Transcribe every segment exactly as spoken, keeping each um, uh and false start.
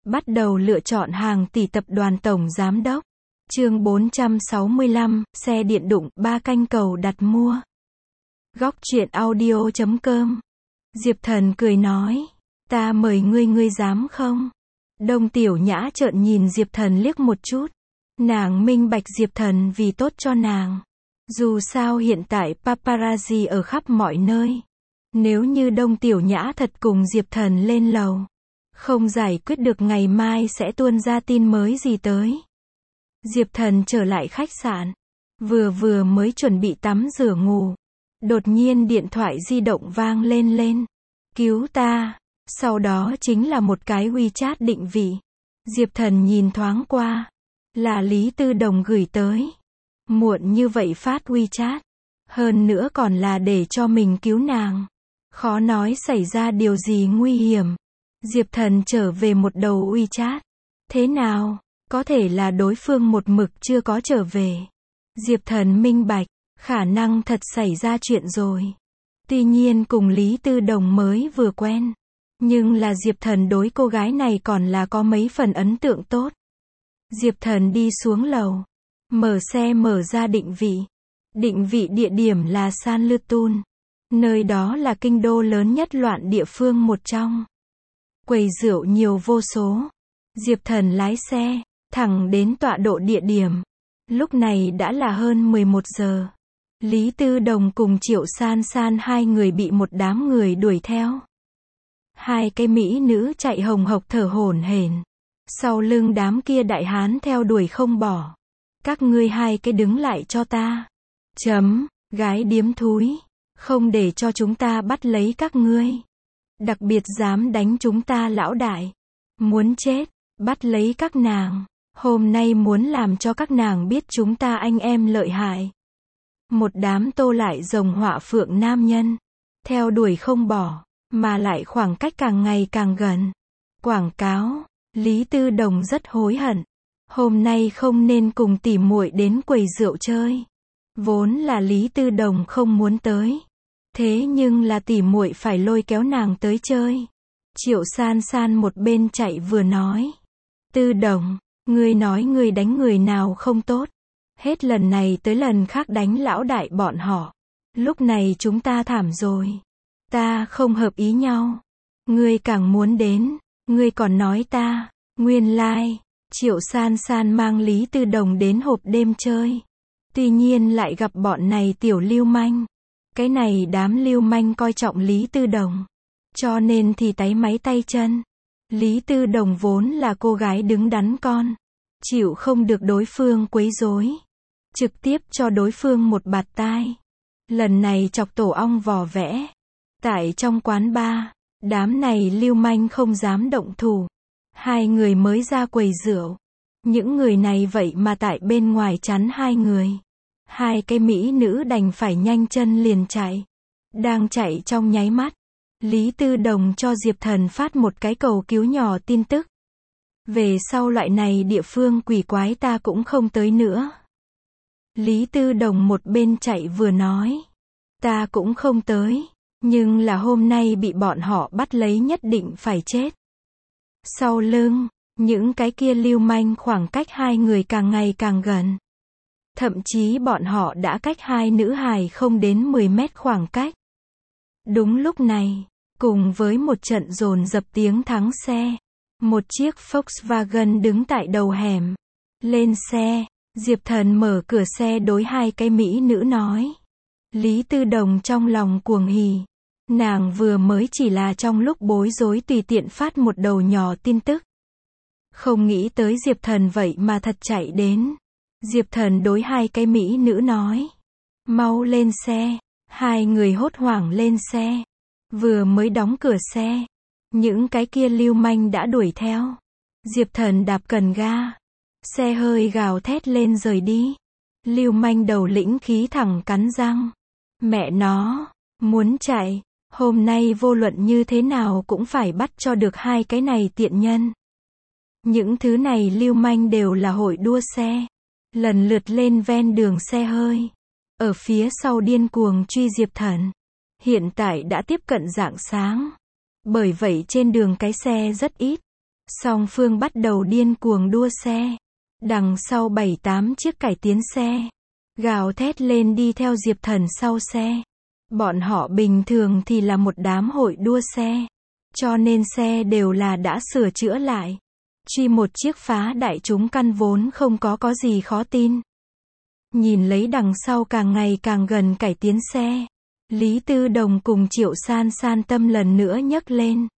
Bắt đầu lựa chọn hàng tỷ tập đoàn tổng giám đốc. Chương bốn trăm sáu mươi lăm, xe điện đụng, ba canh cầu đặt mua. Góc truyện audio chấm com. Diệp Thần cười nói, ta mời ngươi ngươi dám không? Đông Tiểu Nhã trợn nhìn Diệp Thần liếc một chút. Nàng minh bạch Diệp Thần vì tốt cho nàng. Dù sao hiện tại paparazzi ở khắp mọi nơi. Nếu như Đông Tiểu Nhã thật cùng Diệp Thần lên lầu, không giải quyết được ngày mai sẽ tuôn ra tin mới gì tới. Diệp Thần trở lại khách sạn. Vừa vừa mới chuẩn bị tắm rửa ngủ. Đột nhiên điện thoại di động vang lên lên. Cứu ta. Sau đó chính là một cái WeChat định vị. Diệp Thần nhìn thoáng qua. Là Lý Tư Đồng gửi tới. Muộn như vậy phát WeChat. Hơn nữa còn là để cho mình cứu nàng. Khó nói xảy ra điều gì nguy hiểm. Diệp Thần trở về một đầu WeChat. Thế nào? Có thể là đối phương một mực chưa có trở về. Diệp Thần minh bạch, khả năng thật xảy ra chuyện rồi. Tuy nhiên cùng Lý Tư Đồng mới vừa quen. Nhưng là Diệp Thần đối cô gái này còn là có mấy phần ấn tượng tốt. Diệp Thần đi xuống lầu. Mở xe mở ra định vị. Định vị địa điểm là San Lutun. Nơi đó là kinh đô lớn nhất loạn địa phương một trong. Quầy rượu nhiều vô số. Diệp Thần lái xe, thẳng đến tọa độ địa điểm. Lúc này đã là hơn mười một giờ. Lý Tư Đồng cùng Triệu San San hai người bị một đám người đuổi theo. Hai cái mỹ nữ chạy hồng hộc thở hổn hển. Sau lưng đám kia đại hán theo đuổi không bỏ. Các ngươi hai cái đứng lại cho ta. Chấm, gái điếm thúi. Không để cho chúng ta bắt lấy các ngươi. Đặc biệt dám đánh chúng ta lão đại. Muốn chết, bắt lấy các nàng. Hôm nay muốn làm cho các nàng biết chúng ta anh em lợi hại. Một đám tô lại rồng họa phượng nam nhân. Theo đuổi không bỏ, mà lại khoảng cách càng ngày càng gần. Quảng cáo, Lý Tư Đồng rất hối hận. Hôm nay không nên cùng tỉ muội đến quầy rượu chơi. Vốn là Lý Tư Đồng không muốn tới. Thế nhưng là tỉ muội phải lôi kéo nàng tới chơi. Triệu San San một bên chạy vừa nói. Tư Đồng, ngươi nói ngươi đánh người nào không tốt. Hết lần này tới lần khác đánh lão đại bọn họ. Lúc này chúng ta thảm rồi. Ta không hợp ý nhau. Ngươi càng muốn đến. Ngươi còn nói ta. Nguyên lai, like. Triệu San San mang Lý Tư Đồng đến hộp đêm chơi. Tuy nhiên lại gặp bọn này tiểu lưu manh. Cái này đám lưu manh coi trọng Lý Tư Đồng. Cho nên thì táy máy tay chân. Lý Tư Đồng vốn là cô gái đứng đắn con. Chịu không được đối phương quấy rối. Trực tiếp cho đối phương một bạt tai. Lần này chọc tổ ong vò vẽ. Tại trong quán bar, đám này lưu manh không dám động thủ. Hai người mới ra quầy rượu. Những người này vậy mà tại bên ngoài chắn hai người. Hai cái mỹ nữ đành phải nhanh chân liền chạy. Đang chạy trong nháy mắt. Lý Tư Đồng cho Diệp Thần phát một cái cầu cứu nhỏ tin tức. Về sau loại này địa phương quỷ quái ta cũng không tới nữa. Lý Tư Đồng một bên chạy vừa nói. Ta cũng không tới. Nhưng là hôm nay bị bọn họ bắt lấy nhất định phải chết. Sau lưng, những cái kia lưu manh khoảng cách hai người càng ngày càng gần. Thậm chí bọn họ đã cách hai nữ hài không đến mười mét khoảng cách. Đúng lúc này, cùng với một trận dồn dập tiếng thắng xe, một chiếc Volkswagen đứng tại đầu hẻm. Lên xe, Diệp Thần mở cửa xe đối hai cái mỹ nữ nói. Lý Tư Đồng trong lòng cuồng hỉ. Nàng vừa mới chỉ là trong lúc bối rối tùy tiện phát một đầu nhỏ tin tức. Không nghĩ tới Diệp Thần vậy mà thật chạy đến. Diệp Thần đối hai cái mỹ nữ nói. Mau lên xe. Hai người hốt hoảng lên xe. Vừa mới đóng cửa xe. Những cái kia lưu manh đã đuổi theo. Diệp Thần đạp cần ga. Xe hơi gào thét lên rời đi. Lưu manh đầu lĩnh khí thẳng cắn răng. Mẹ nó, muốn chạy. Hôm nay vô luận như thế nào cũng phải bắt cho được hai cái này tiện nhân. Những thứ này lưu manh đều là hội đua xe. Lần lượt lên ven đường xe hơi. Ở phía sau điên cuồng truy Diệp Thần. Hiện tại đã tiếp cận rạng sáng. Bởi vậy trên đường cái xe rất ít. Song phương bắt đầu điên cuồng đua xe. Đằng sau bảy tám chiếc cải tiến xe, gào thét lên đi theo Diệp Thần sau xe. Bọn họ bình thường thì là một đám hội đua xe, cho nên xe đều là đã sửa chữa lại. Truy một chiếc phá đại chúng căn vốn không có có gì khó tin. Nhìn lấy đằng sau càng ngày càng gần cải tiến xe, Lý Tư Đồng cùng Triệu San San tâm lần nữa nhấc lên.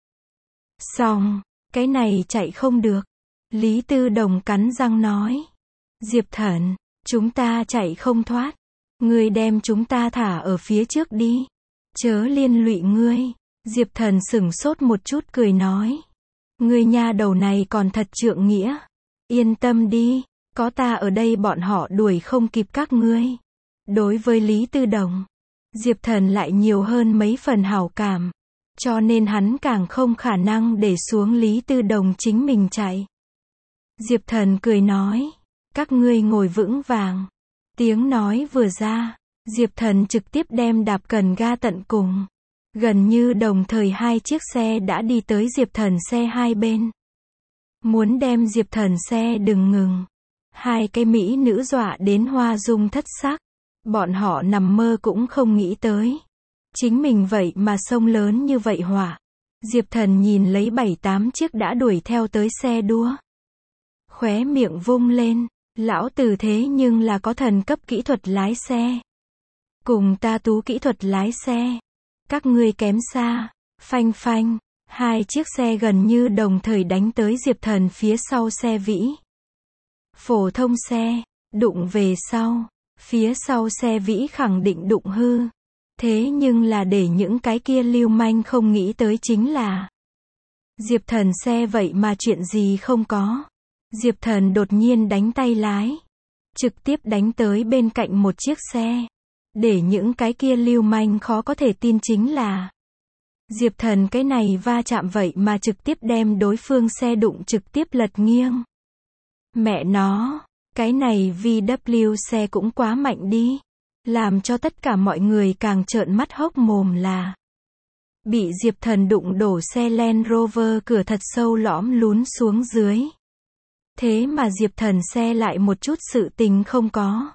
Xong, cái này chạy không được. Lý Tư Đồng cắn răng nói. Diệp Thần, chúng ta chạy không thoát. Ngươi đem chúng ta thả ở phía trước đi. Chớ liên lụy ngươi. Diệp Thần sửng sốt một chút cười nói. Ngươi nha đầu này còn thật trượng nghĩa. Yên tâm đi, có ta ở đây bọn họ đuổi không kịp các ngươi. Đối với Lý Tư Đồng, Diệp Thần lại nhiều hơn mấy phần hảo cảm. Cho nên hắn càng không khả năng để xuống Lý Tư Đồng chính mình chạy. Diệp Thần cười nói. Các ngươi ngồi vững vàng. Tiếng nói vừa ra, Diệp Thần trực tiếp đem đạp cần ga tận cùng. Gần như đồng thời hai chiếc xe đã đi tới Diệp Thần xe hai bên. Muốn đem Diệp Thần xe đừng ngừng. Hai cái mỹ nữ dọa đến hoa dung thất sắc. Bọn họ nằm mơ cũng không nghĩ tới. Chính mình vậy mà sông lớn như vậy hỏa. Diệp Thần nhìn lấy bảy tám chiếc đã đuổi theo tới xe đua. Khóe miệng vung lên. Lão tử thế nhưng là có thần cấp kỹ thuật lái xe. Cùng ta tú kỹ thuật lái xe. Các ngươi kém xa. Phanh phanh. Hai chiếc xe gần như đồng thời đánh tới Diệp Thần phía sau xe vĩ. Phổ thông xe. Đụng về sau. Phía sau xe vĩ khẳng định đụng hư. Thế nhưng là để những cái kia lưu manh không nghĩ tới chính là. Diệp Thần xe vậy mà chuyện gì không có. Diệp Thần đột nhiên đánh tay lái. Trực tiếp đánh tới bên cạnh một chiếc xe. Để những cái kia lưu manh khó có thể tin chính là. Diệp Thần cái này va chạm vậy mà trực tiếp đem đối phương xe đụng trực tiếp lật nghiêng. Mẹ nó, cái này vê kép xe cũng quá mạnh đi. Làm cho tất cả mọi người càng trợn mắt hốc mồm là. Bị Diệp Thần đụng đổ xe Land Rover cửa thật sâu lõm lún xuống dưới. Thế mà Diệp Thần xe lại một chút sự tình không có.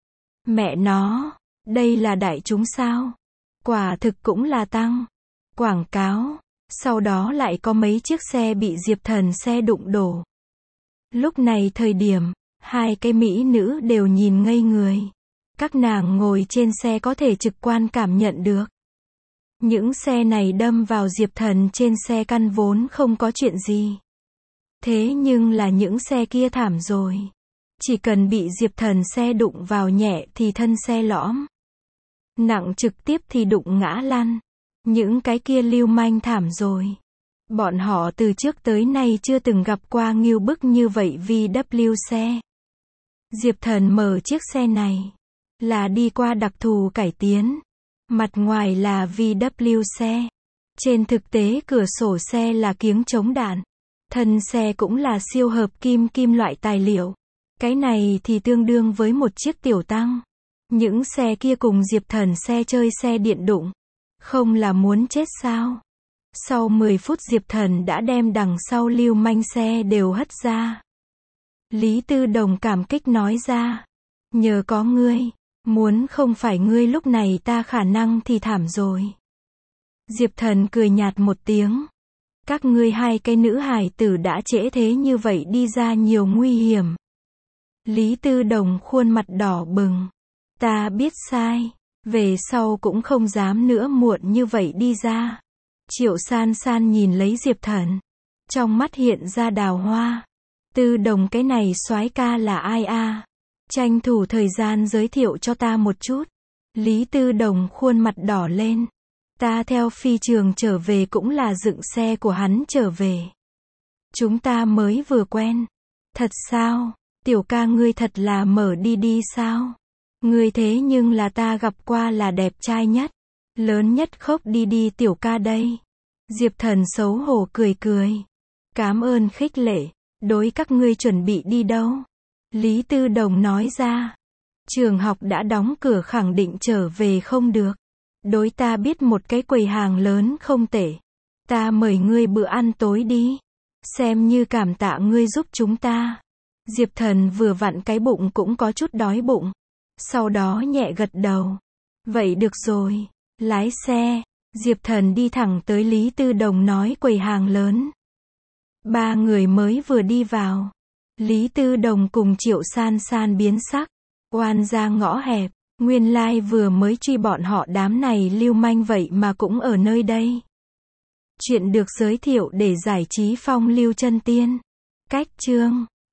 Mẹ nó, đây là đại chúng sao? Quả thực cũng là tăng. Quảng cáo. Sau đó lại có mấy chiếc xe bị Diệp Thần xe đụng đổ. Lúc này thời điểm, hai cái mỹ nữ đều nhìn ngây người. Các nàng ngồi trên xe có thể trực quan cảm nhận được. Những xe này đâm vào Diệp Thần trên xe căn vốn không có chuyện gì. Thế nhưng là những xe kia thảm rồi. Chỉ cần bị Diệp Thần xe đụng vào nhẹ thì thân xe lõm. Nặng trực tiếp thì đụng ngã lăn. Những cái kia lưu manh thảm rồi. Bọn họ từ trước tới nay chưa từng gặp qua ngưu bức như vậy vê kép xe. Diệp Thần mở chiếc xe này. Là đi qua đặc thù cải tiến. Mặt ngoài là vê kép xe. Trên thực tế cửa sổ xe là kiếng chống đạn. Thân xe cũng là siêu hợp kim kim loại tài liệu. Cái này thì tương đương với một chiếc tiểu tăng. Những xe kia cùng Diệp Thần xe chơi xe điện đụng. Không là muốn chết sao? Sau mười phút Diệp Thần đã đem đằng sau lưu manh xe đều hất ra. Lý Tư Đồng cảm kích nói ra. Nhờ có ngươi. Muốn không phải ngươi lúc này ta khả năng thì thảm rồi. Diệp Thần cười nhạt một tiếng. Các ngươi hai cái nữ hài tử đã trễ thế như vậy đi ra nhiều nguy hiểm. Lý Tư Đồng khuôn mặt đỏ bừng. Ta biết sai. Về sau cũng không dám nữa muộn như vậy đi ra. Triệu San San nhìn lấy Diệp Thần. Trong mắt hiện ra đào hoa. Tư Đồng cái này soái ca là ai a? Tranh thủ thời gian giới thiệu cho ta một chút. Lý Tư Đồng khuôn mặt đỏ lên. Ta theo phi trường trở về cũng là dựng xe của hắn trở về. Chúng ta mới vừa quen. Thật sao? Tiểu ca ngươi thật là mở đi đi sao? Ngươi thế nhưng là ta gặp qua là đẹp trai nhất. Lớn nhất khóc đi đi tiểu ca đây. Diệp Thần xấu hổ cười cười. Cảm ơn khích lệ. Đối các ngươi chuẩn bị đi đâu? Lý Tư Đồng nói ra. Trường học đã đóng cửa khẳng định trở về không được. Đối ta biết một cái quầy hàng lớn không tệ. Ta mời ngươi bữa ăn tối đi. Xem như cảm tạ ngươi giúp chúng ta. Diệp Thần vừa vặn cái bụng cũng có chút đói bụng. Sau đó nhẹ gật đầu. Vậy được rồi. Lái xe. Diệp Thần đi thẳng tới Lý Tư Đồng nói quầy hàng lớn. Ba người mới vừa đi vào. Lý Tư Đồng cùng Triệu San San biến sắc. Oan ra ngõ hẹp. Nguyên lai vừa mới truy bọn họ đám này lưu manh vậy mà cũng ở nơi đây. Chuyện được giới thiệu để giải trí phong lưu chân tiên. Cách chương